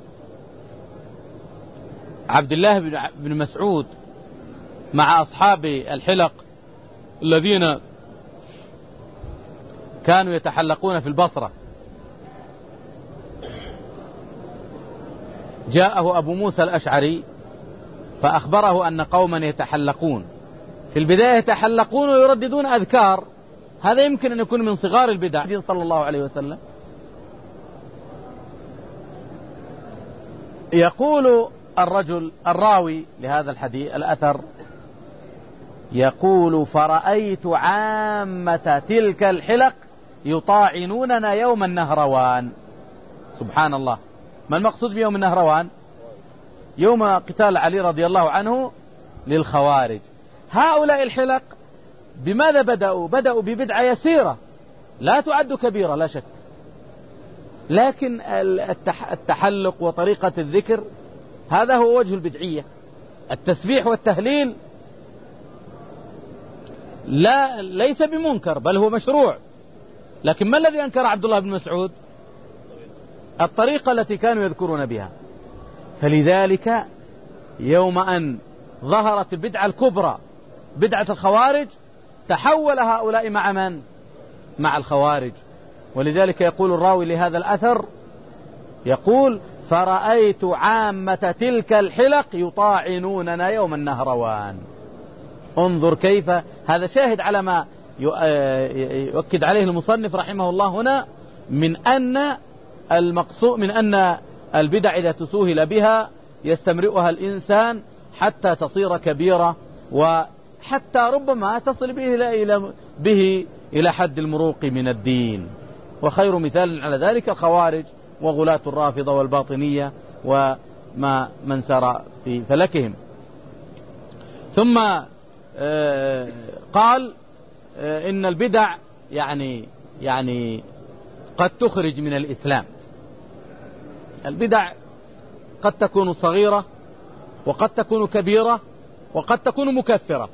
عبد الله بن مسعود مع أصحاب الحلق الذين كانوا يتحلقون في البصرة، جاءه أبو موسى الأشعري فأخبره أن قوما يتحلقون في البداية، يتحلقون ويرددون أذكار، هذا يمكن أن يكون من صغار البدع صلى الله عليه وسلم. يقول الرجل الراوي لهذا الحديث الأثر، يقول: فرأيت عامة تلك الحلق يطاعنوننا يوم النهروان. سبحان الله، ما المقصود بيوم النهروان؟ يوم قتال علي رضي الله عنه للخوارج. هؤلاء الحلق بماذا بدأوا ببدعة يسيرة لا تعد كبيرة لا شك، لكن التحلق وطريقة الذكر هذا هو وجه البدعية. التسبيح والتهليل ليس بمنكر بل هو مشروع، لكن ما الذي أنكر عبد الله بن مسعود؟ الطريقة التي كانوا يذكرون بها. فلذلك يوم أن ظهرت البدعة الكبرى بدعة الخوارج تحول هؤلاء مع من؟ مع الخوارج. ولذلك يقول الراوي لهذا الأثر، يقول: فرأيت عامة تلك الحلق يطاعنوننا يوم النهروان. انظر كيف هذا شاهد على ما يؤكد عليه المصنف رحمه الله هنا من أن المقصود من أن البدع إذا تسوهل بها يستمرئها الإنسان حتى تصير كبيرة، وحتى ربما تصل به إلى حد المروق من الدين. وخير مثال على ذلك الخوارج وغلاة الرافضة والباطنية وما من سار في فلكهم. ثم قال إن البدع يعني قد تخرج من الإسلام. البدع قد تكون صغيرة وقد تكون كبيرة وقد تكون مكفرة.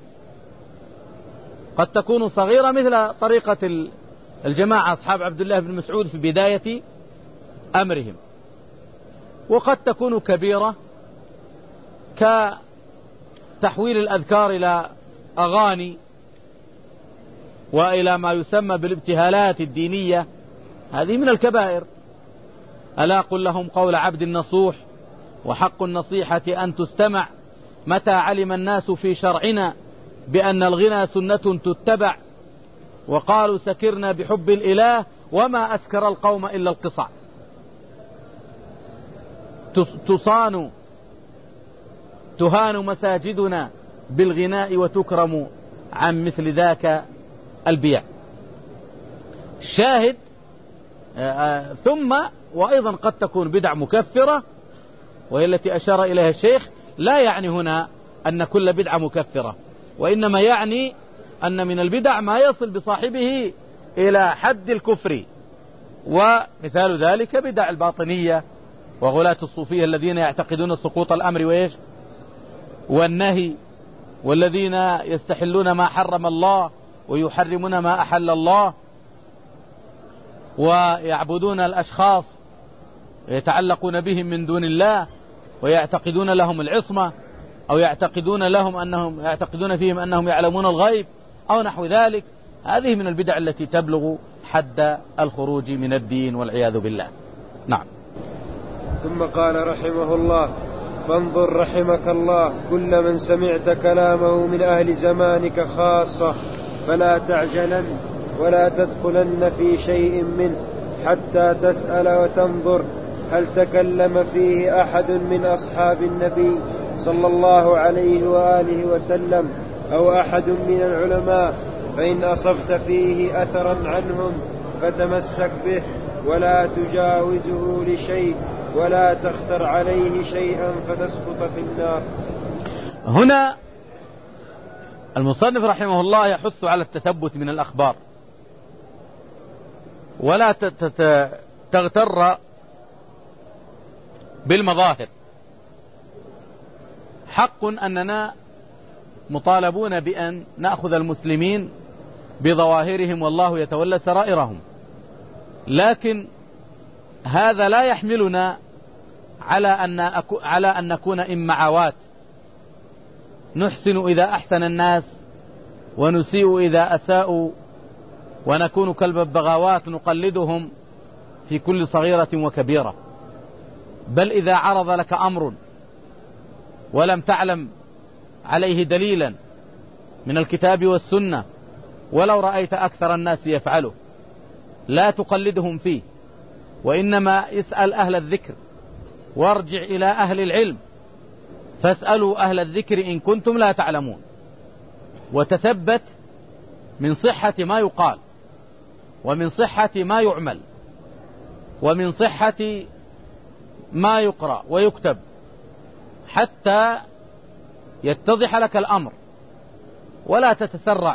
قد تكون صغيرة مثل طريقة الجماعة أصحاب عبد الله بن مسعود في بداية أمرهم، وقد تكون كبيرة كتحويل الأذكار إلى أغاني وإلى ما يسمى بالابتهالات الدينية، هذه من الكبائر. ألا قل لهم قول عبد نصوح وحق النصيحة أن تستمع، متى علم الناس في شرعنا بأن الغنى سنة تتبع، وقالوا سكرنا بحب الإله وما أسكر القوم إلا القصع. تهان مساجدنا بالغناء وتكرم عن مثل ذاك البيع. شاهد. ثم وأيضا قد تكون بدع مكفرة، وهي التي أشار إليها الشيخ. لا يعني هنا أن كل بدعة مكفرة، وإنما يعني أن من البدع ما يصل بصاحبه إلى حد الكفر. ومثال ذلك بدع الباطنية وغلاة الصوفية الذين يعتقدون سقوط الأمر وإيش والنهي، والذين يستحلون ما حرم الله ويحرمون ما أحل الله، ويعبدون الأشخاص ويتعلقون بهم من دون الله ويعتقدون لهم العصمة، أو يعتقدون فيهم أنهم يعلمون الغيب أو نحو ذلك. هذه من البدع التي تبلغ حد الخروج من الدين والعياذ بالله. نعم. ثم قال رحمه الله: فانظر رحمك الله كل من سمعت كلامه من أهل زمانك خاصة، فلا تعجلن ولا تدخلن في شيء منه حتى تسأل وتنظر هل تكلم فيه أحد من أصحاب النبي صلى الله عليه وآله وسلم أو أحد من العلماء، فإن أصبت فيه أثرا عنهم فتمسك به ولا تجاوزه لشيء ولا تختر عليه شيئا فتسقط في النار. هنا المصنف رحمه الله يحث على التثبت من الأخبار، ولا تغتر بالمظاهر. حق أننا مطالبون بأن نأخذ المسلمين بظواهرهم والله يتولى سرائرهم، لكن هذا لا يحملنا على أن نكون إمعاوات، نحسن إذا أحسن الناس ونسيء إذا أساءوا، ونكون كالببغاوات نقلدهم في كل صغيرة وكبيرة. بل إذا عرض لك أمر ولم تعلم عليه دليلا من الكتاب والسنة، ولو رأيت أكثر الناس يفعله، لا تقلدهم فيه، وإنما اسأل أهل الذكر وارجع إلى أهل العلم، فاسألوا أهل الذكر إن كنتم لا تعلمون. وتثبت من صحة ما يقال، ومن صحة ما يعمل، ومن صحة ما يقرأ ويكتب، حتى يتضح لك الأمر، ولا تتسرع.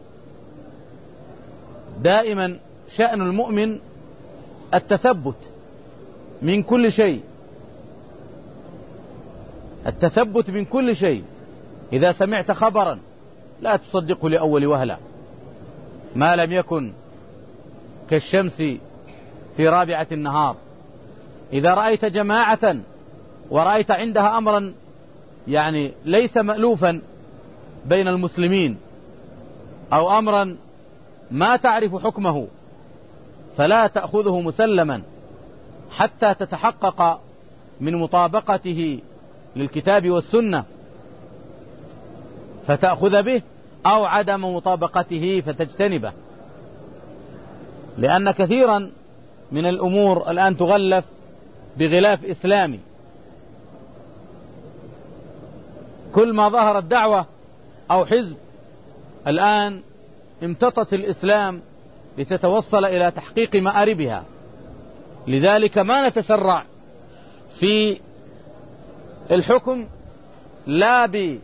دائما شأن المؤمن التثبت من كل شيء، التثبت من كل شيء. إذا سمعت خبرا لا تصدقه لأول وهلة، ما لم يكن كالشمس في رابعة النهار. إذا رأيت جماعة ورأيت عندها أمرا يعني ليس مألوفا بين المسلمين، أو أمرا ما تعرف حكمه، فلا تأخذه مسلما حتى تتحقق من مطابقته للكتاب والسنة فتأخذ به، أو عدم مطابقته فتجتنبه. لأن كثيرا من الأمور الآن تغلف بغلاف إسلامي. كل ما ظهرت دعوة أو حزب الآن امتطت الإسلام لتتوصل إلى تحقيق مآربها. لذلك ما نتسرع في الحكم لا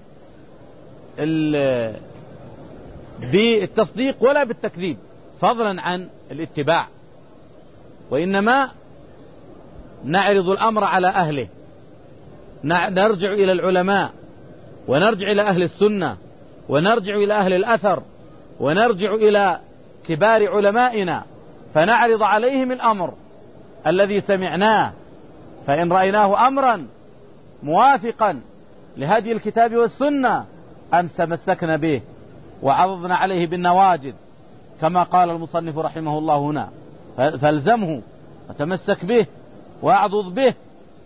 بالتصديق ولا بالتكذيب، فضلا عن الاتباع، وإنما نعرض الأمر على أهله، نرجع إلى العلماء، ونرجع إلى أهل السنة، ونرجع إلى أهل الأثر، ونرجع إلى كبار علمائنا، فنعرض عليهم الأمر الذي سمعناه، فإن رأيناه أمرا موافقا لهدي الكتاب والسنة تمسكنا به وعضضنا عليه بالنواجذ، كما قال المصنف رحمه الله هنا، فالزمه وتمسك به واعضض به،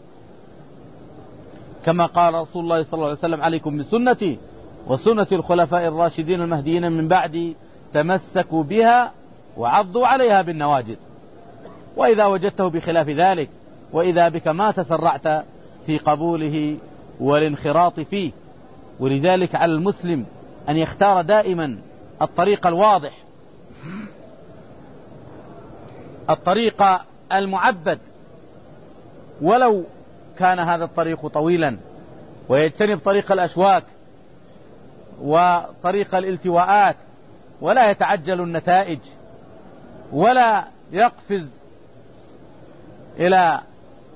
كما قال رسول الله صلى الله عليه وسلم: عليكم بسنتي وسنة الخلفاء الراشدين المهديين من بعدي، تمسكوا بها وعضوا عليها بالنواجذ. وإذا وجدته بخلاف ذلك، وإذا بك ما تسرعت في قبوله والانخراط فيه. ولذلك على المسلم أن يختار دائما الطريق الواضح، الطريق المعبد، ولو كان هذا الطريق طويلا، ويجتنب طريق الأشواك وطريق الالتواءات، ولا يتعجل النتائج، ولا يقفز إلى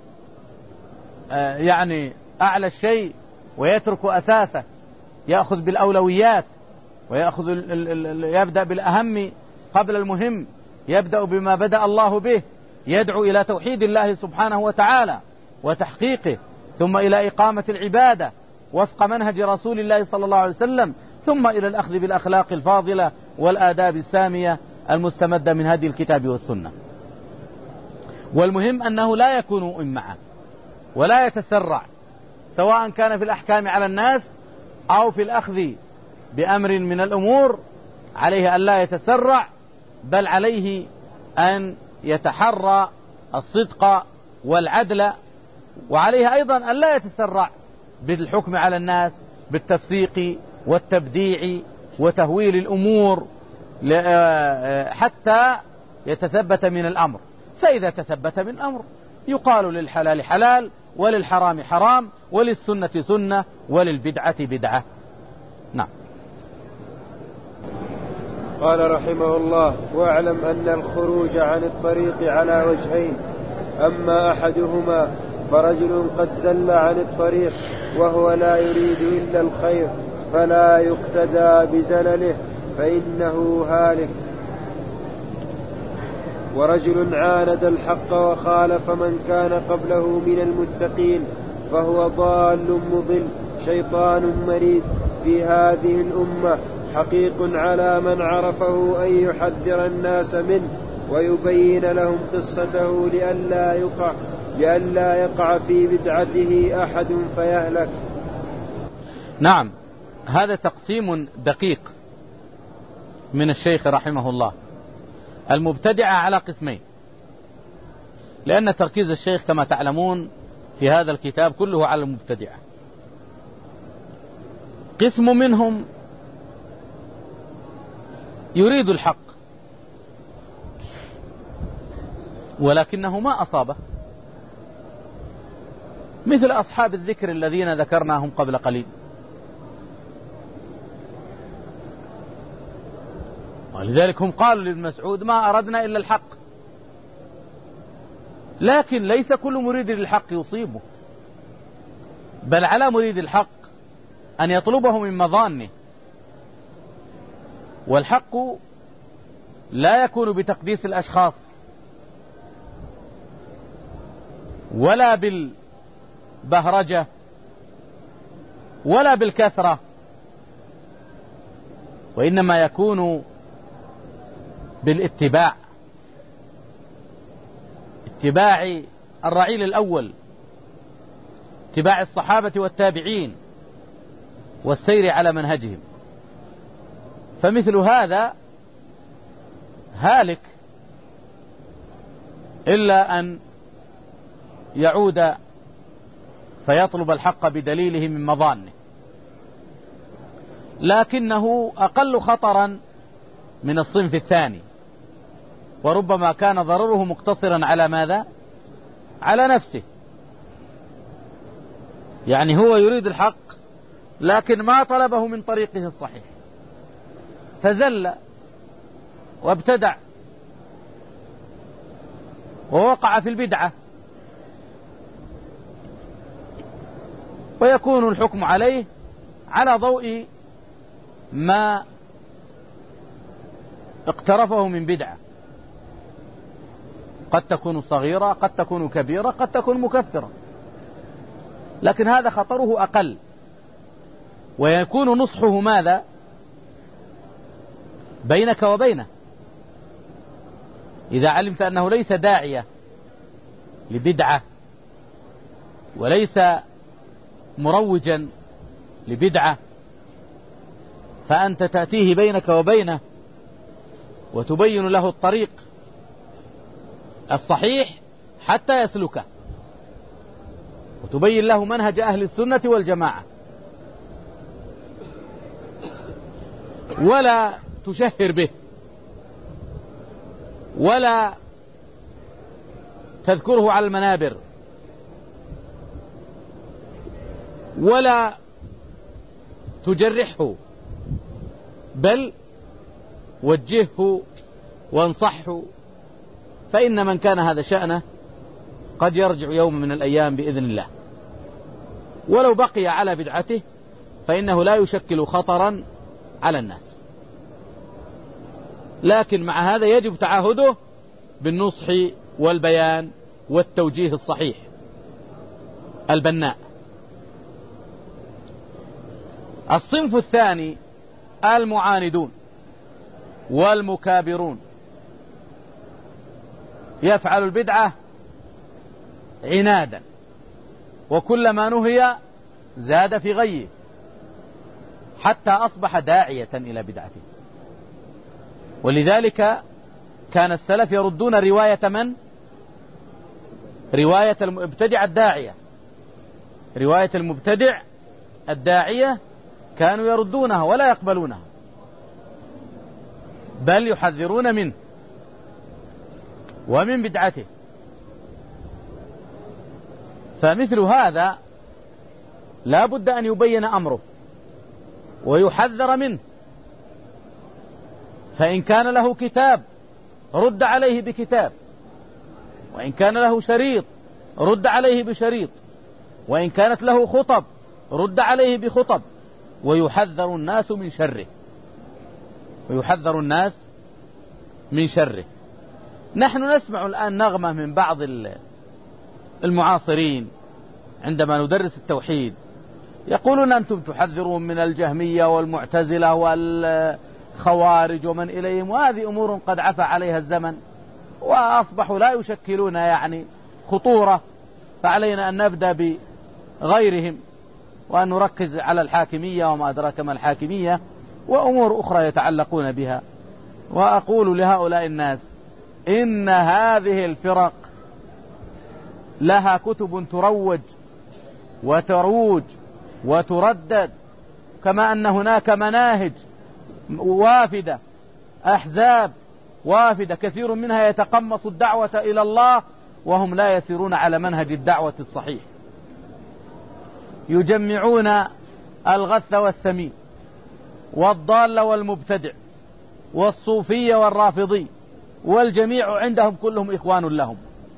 أعلى الشيء ويترك أساسه، يأخذ بالأولويات، ويأخذ يبدأ بالأهم قبل المهم، يبدأ بما بدأ الله به، يدعو إلى توحيد الله سبحانه وتعالى وتحقيقه، ثم إلى إقامة العبادة وفق منهج رسول الله صلى الله عليه وسلم، ثم إلى الأخذ بالأخلاق الفاضلة والآداب السامية المستمدة من هدي الكتاب والسنة. والمهم أنه لا يكون إمعا ولا يتسرع، سواء كان في الأحكام على الناس أو في الأخذ بأمر من الأمور. عليه أن لا يتسرع، بل عليه أن يتحرى الصدق والعدل، وعليه أيضا أن لا يتسرع بالحكم على الناس بالتفسيق والتبديع وتهويل الأمور حتى يتثبت من الأمر. فإذا تثبت من الأمر يقال للحلال حلال، وللحرام حرام، وللسنة سنة، وللبدعة بدعة. نعم. قال رحمه الله: واعلم أن الخروج عن الطريق على وجهين: أما أحدهما فرجل قد زل عن الطريق وهو لا يريد إلا الخير، فلا يقتدى بزلله فإنه هالك. ورجل عاند الحق وخالف من كان قبله من المتقين، فهو ضال مضل شيطان مريد. في هذه الأمة حقيق على من عرفه أن يحذر الناس منه ويبين لهم قصته لئلا يقع في بدعته أحد فيهلك. نعم، هذا تقسيم دقيق من الشيخ رحمه الله. المبتدعة على قسمين، لأن تركيز الشيخ كما تعلمون في هذا الكتاب كله على المبتدعة. قسم منهم يريد الحق ولكنه ما أصابه، مثل أصحاب الذكر الذين ذكرناهم قبل قليل. ولذلك هم قالوا لابن مسعود: ما أردنا إلا الحق. لكن ليس كل مريد للحق يصيبه، بل على مريد الحق أن يطلبه من مظانه. والحق لا يكون بتقديس الأشخاص ولا بالبهرجة ولا بالكثرة، وإنما يكون بالاتباع، اتباع الرعيل الأول، اتباع الصحابة والتابعين والسير على منهجهم. فمثل هذا هالك إلا أن يعود فيطلب الحق بدليله من مظانه، لكنه أقل خطرا من الصنف الثاني، وربما كان ضرره مقتصرا على ماذا؟ على نفسه. يعني هو يريد الحق لكن ما طلبه من طريقه الصحيح، فزل وابتدع ووقع في البدعة، ويكون الحكم عليه على ضوء ما اقترفه من بدعة، قد تكون صغيرة، قد تكون كبيرة، قد تكون مكفرة، لكن هذا خطره أقل، ويكون نصحه ماذا؟ بينك وبينه. إذا علمت أنه ليس داعية لبدعة وليس مروجا لبدعة، فأنت تأتيه بينك وبينه وتبين له الطريق الصحيح حتى يسلكه، وتبين له منهج أهل السنة والجماعة، ولا تشهر به ولا تذكره على المنابر ولا تجرحه، بل وجهه وانصحه، فإن من كان هذا شأنه قد يرجع يوم من الأيام بإذن الله، ولو بقي على بدعته فإنه لا يشكل خطرا على الناس. لكن مع هذا يجب تعاهده بالنصح والبيان والتوجيه الصحيح البناء. الصنف الثاني المعاندون والمكابرون، يفعل البدعة عنادا، وكلما نهي زاد في غيه حتى أصبح داعية إلى بدعته. ولذلك كان السلف يردون رواية من؟ رواية المبتدع الداعية، رواية المبتدع الداعية كانوا يردونها ولا يقبلونها، بل يحذرون منه ومن بدعته. فمثل هذا لا بد أن يبين أمره ويحذر منه، فإن كان له كتاب رد عليه بكتاب، وإن كان له شريط رد عليه بشريط، وإن كانت له خطب رد عليه بخطب، ويحذر الناس من شره، ويحذر الناس من شره. نحن نسمع الآن نغمة من بعض المعاصرين عندما ندرس التوحيد، يقولون أنتم تحذرون من الجهمية والمعتزلة والخوارج ومن إليهم، وهذه أمور قد عفى عليها الزمن وأصبحوا لا يشكلون يعني خطورة، فعلينا أن نبدأ بغيرهم وأن نركز على الحاكمية وما أدراك ما الحاكمية وأمور أخرى يتعلقون بها. وأقول لهؤلاء الناس إن هذه الفرق لها كتب تروج وتروج وتردد، كما أن هناك مناهج وافدة، أحزاب وافدة كثير منها يتقمص الدعوة إلى الله وهم لا يسيرون على منهج الدعوة الصحيح، يجمعون الغث والسمين والضال والمبتدع والصوفية والرافضي، والجميع عندهم كلهم إخوان لهم،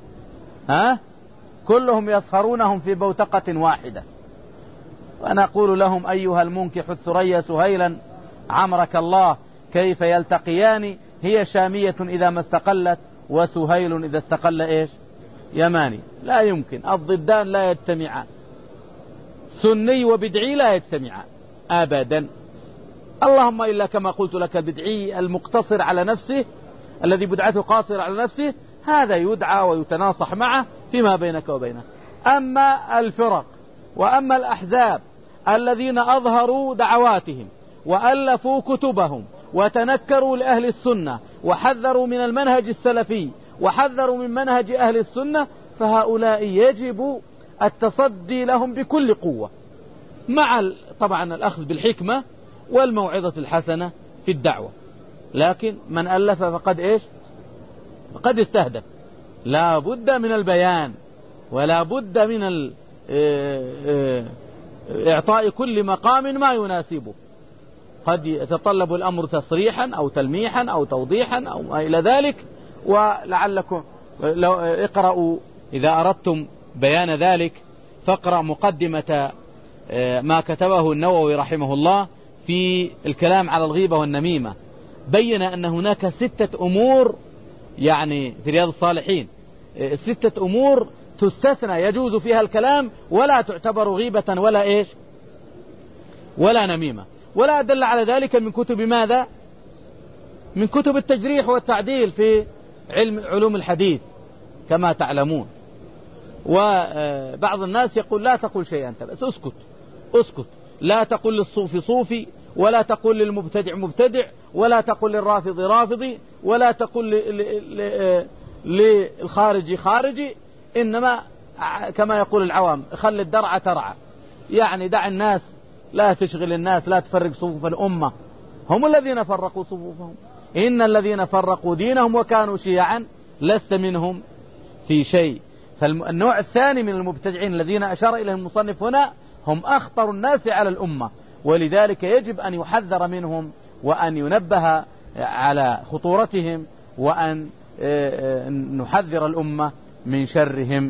كلهم يصهرونهم في بوتقة واحدة. ونقول لهم أيها المنكح الثريا سهيلا عمرك الله، كيف يلتقيان؟ هي شامية إذا ما استقلت وسهيل إذا استقل إيش؟ يماني. لا يمكن، الضدان لا يجتمعان، سني وبدعي لا يجتمعان أبدا، اللهم إلا كما قلت لك البدعي المقتصر على نفسه الذي بدعته قاصر على نفسه، هذا يدعى ويتناصح معه فيما بينك وبينه. أما الفرق وأما الأحزاب الذين أظهروا دعواتهم وألفوا كتبهم وتنكروا لأهل السنة وحذروا من المنهج السلفي وحذروا من منهج أهل السنة، فهؤلاء يجب التصدي لهم بكل قوة، مع طبعا الأخذ بالحكمة والموعظة الحسنة في الدعوة. لكن من ألف فقد إيش؟ فقد استهدف. لا بد من البيان ولا بد من إعطاء كل مقام ما يناسبه. قد يتطلب الأمر تصريحا أو تلميحا أو توضيحا أو ما إلى ذلك. ولعلكم لو اقرأوا إذا أردتم بيان ذلك فاقرأ مقدمة ما كتبه النووي رحمه الله في الكلام على الغيبة والنميمة. بين أن هناك 6 أمور، يعني في رياض الصالحين 6 أمور تستثنى يجوز فيها الكلام ولا تعتبر غيبة ولا إيش ولا نميمة. ولا أدل على ذلك من كتب ماذا؟ من كتب التجريح والتعديل في علوم الحديث كما تعلمون. وبعض الناس يقول لا تقول شيئا أنت، بس اسكت، لا تقول للصوفي صوفي، ولا تقول للمبتدع مبتدع، ولا تقول للرافضي رافضي، ولا تقول للخارجي خارجي، إنما كما يقول العوام خل الدرع ترعى، يعني دع الناس، لا تشغل الناس، لا تفرق صفوف الأمة. هم الذين فرقوا صفوفهم، إن الذين فرقوا دينهم وكانوا شيعا لست منهم في شيء. فالنوع الثاني من المبتدعين الذين أشار إلى المصنف هنا هم أخطر الناس على الأمة، ولذلك يجب أن يحذر منهم وأن ينبه على خطورتهم وأن نحذر الأمة من شرهم